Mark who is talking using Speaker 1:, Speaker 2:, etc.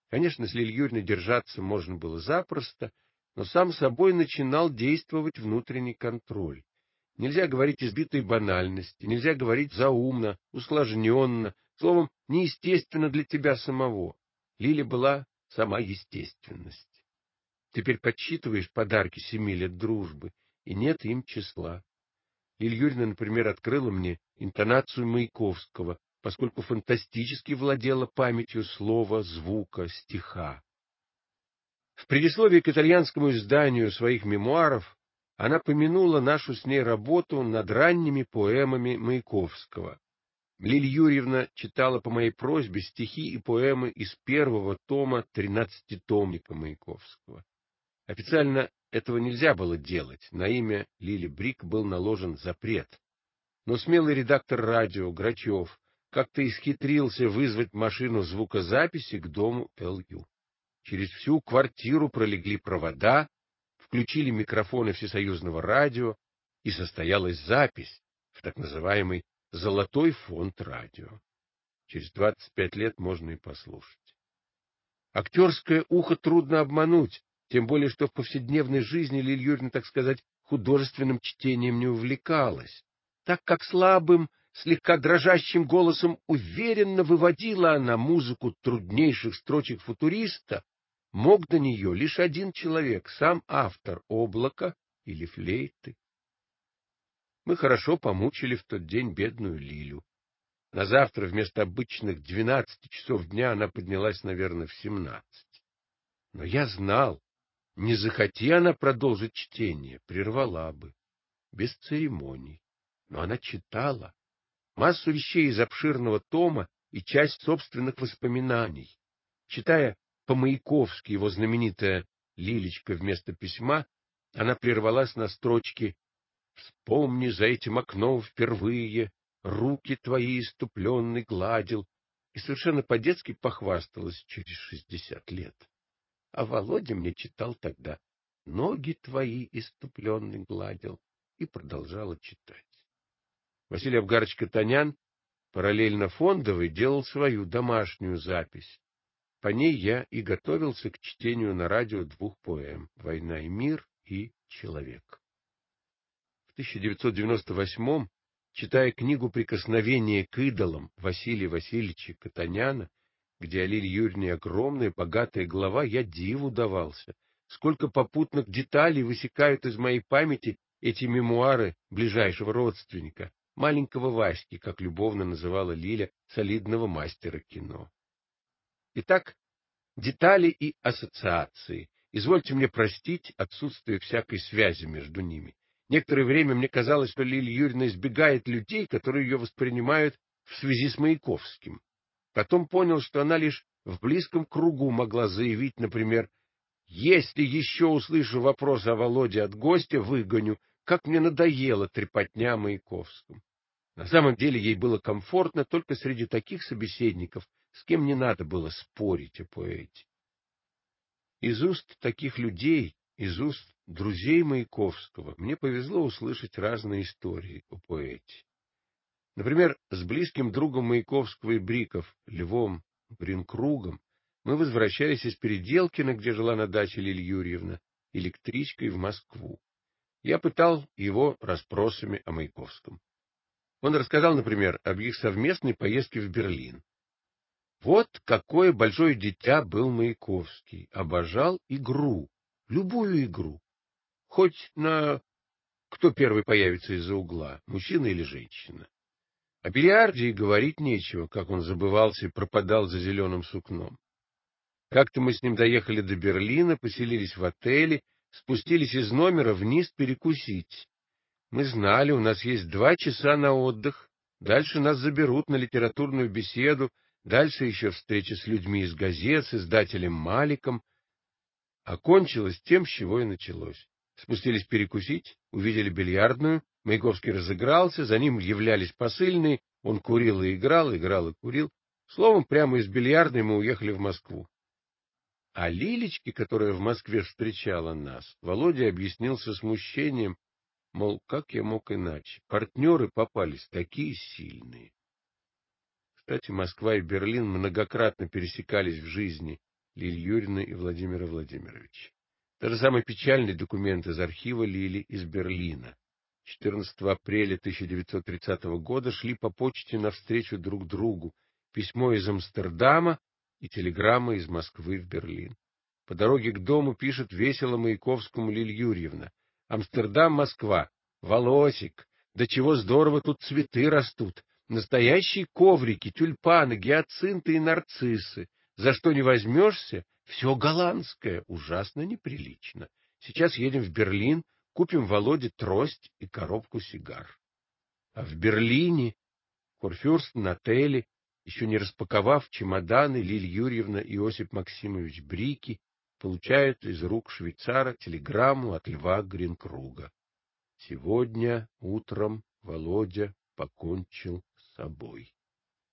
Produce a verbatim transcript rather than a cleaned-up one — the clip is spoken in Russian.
Speaker 1: Конечно, с Лилией Юрьевной держаться можно было запросто, но сам собой начинал действовать внутренний контроль. Нельзя говорить избитой банальности, нельзя говорить заумно, усложненно, словом, неестественно для тебя самого. Лиля была сама естественность. Теперь подсчитываешь подарки семи лет дружбы, и нет им числа. Лилия Юрьевна, например, открыла мне интонацию Маяковского, поскольку фантастически владела памятью слова, звука, стиха. В предисловии к итальянскому изданию своих мемуаров она помянула нашу с ней работу над ранними поэмами Маяковского. Лилия Юрьевна читала по моей просьбе стихи и поэмы из первого тома тринадцатитомника Маяковского. Официально этого нельзя было делать, на имя Лили Брик был наложен запрет. Но смелый редактор радио Грачев как-то исхитрился вызвать машину звукозаписи к дому Л Ю. Через всю квартиру пролегли провода, включили микрофоны всесоюзного радио, и состоялась запись в так называемый «золотой фонд радио». Через двадцать пять лет можно и послушать. Актерское ухо трудно обмануть, тем более что в повседневной жизни Лилия Юрьевна, так сказать, художественным чтением не увлекалась, так как слабым, слегка дрожащим голосом уверенно выводила она музыку труднейших строчек футуриста, мог до нее лишь один человек, сам автор «Облака» или «Флейты». Мы хорошо помучили в тот день бедную Лилю. На завтра вместо обычных двенадцати часов дня она поднялась, наверное, в семнадцать. Но я знал, не захоти она продолжить чтение, прервала бы, без церемоний. Но она читала массу вещей из обширного тома и часть собственных воспоминаний. Читая по-маяковски его знаменитое «Лилечка» вместо письма, она прервалась на строчке «Вспомни, за этим окном впервые руки твои иступленный гладил» и совершенно по-детски похвасталась через шестьдесят лет. А Володя мне читал тогда «Ноги твои иступленный гладил» и продолжала читать. Василий Авгарович Катанян параллельно Фондовой делал свою домашнюю запись. По ней я и готовился к чтению на радио двух поэм «Война и мир» и «Человек». В тысяча девятьсот девяносто восьмом, читая книгу «Прикосновение к идолам» Василия Васильевича Катаняна, где о Лилии Юрьевне огромная богатая глава, я диву давался, сколько попутных деталей высекают из моей памяти эти мемуары ближайшего родственника, маленького Васьки, как любовно называла Лиля солидного мастера кино. Итак, детали и ассоциации. Извольте мне простить отсутствие всякой связи между ними. Некоторое время мне казалось, что Лилия Юрьевна избегает людей, которые ее воспринимают в связи с Маяковским. Потом понял, что она лишь в близком кругу могла заявить, например, «Если еще услышу вопрос о Володе от гостя, выгоню, как мне надоело трепотня о Маяковском». На самом деле ей было комфортно только среди таких собеседников, с кем не надо было спорить о поэте. Из уст таких людей, из уст друзей Маяковского, мне повезло услышать разные истории о поэте. Например, с близким другом Маяковского и Бриков, Львом Бринкругом, мы возвращались из Переделкина, где жила на даче Лилия Юрьевна, электричкой в Москву. Я пытал его расспросами о Маяковском. Он рассказал, например, об их совместной поездке в Берлин. Вот какое большое дитя был Маяковский. Обожал игру, любую игру. Хоть на кто первый появится из-за угла, мужчина или женщина. О бильярде и говорить нечего, как он забывался и пропадал за зеленым сукном. Как-то мы с ним доехали до Берлина, поселились в отеле, спустились из номера вниз перекусить. Мы знали, у нас есть два часа на отдых, дальше нас заберут на литературную беседу, дальше еще встреча с людьми из газет, с издателем Маликом. Окончилось тем, с чего и началось. Спустились перекусить, увидели бильярдную, Маяковский разыгрался, за ним являлись посыльные, он курил и играл, играл и курил. Словом, прямо из бильярдной мы уехали в Москву. А Лилечке, которая в Москве встречала нас, Володя объяснил со смущением, мол, как я мог иначе? Партнеры попались такие сильные. Кстати, Москва и Берлин многократно пересекались в жизни, Лилии Юрьевны и Владимира Владимировича. Даже самый печальный документ из архива Лили из Берлина. четырнадцатого апреля тысяча девятьсот тридцатого года шли по почте навстречу друг другу письмо из Амстердама и телеграмма из Москвы в Берлин. По дороге к дому пишет весело Маяковскому Лилия Юрьевна: «Амстердам, Москва. Волосик, да чего здорово тут цветы растут. Настоящие коврики, тюльпаны, гиацинты и нарциссы. За что не возьмешься, все голландское, ужасно неприлично. Сейчас едем в Берлин, купим Володе трость и коробку сигар». А в Берлине, в Курфюрстен-отеле, еще не распаковав чемоданы, Лилия Юрьевна и Осип Максимович Брики получают из рук швейцара телеграмму от Льва Гринкруга. Сегодня утром Володя покончил с собой.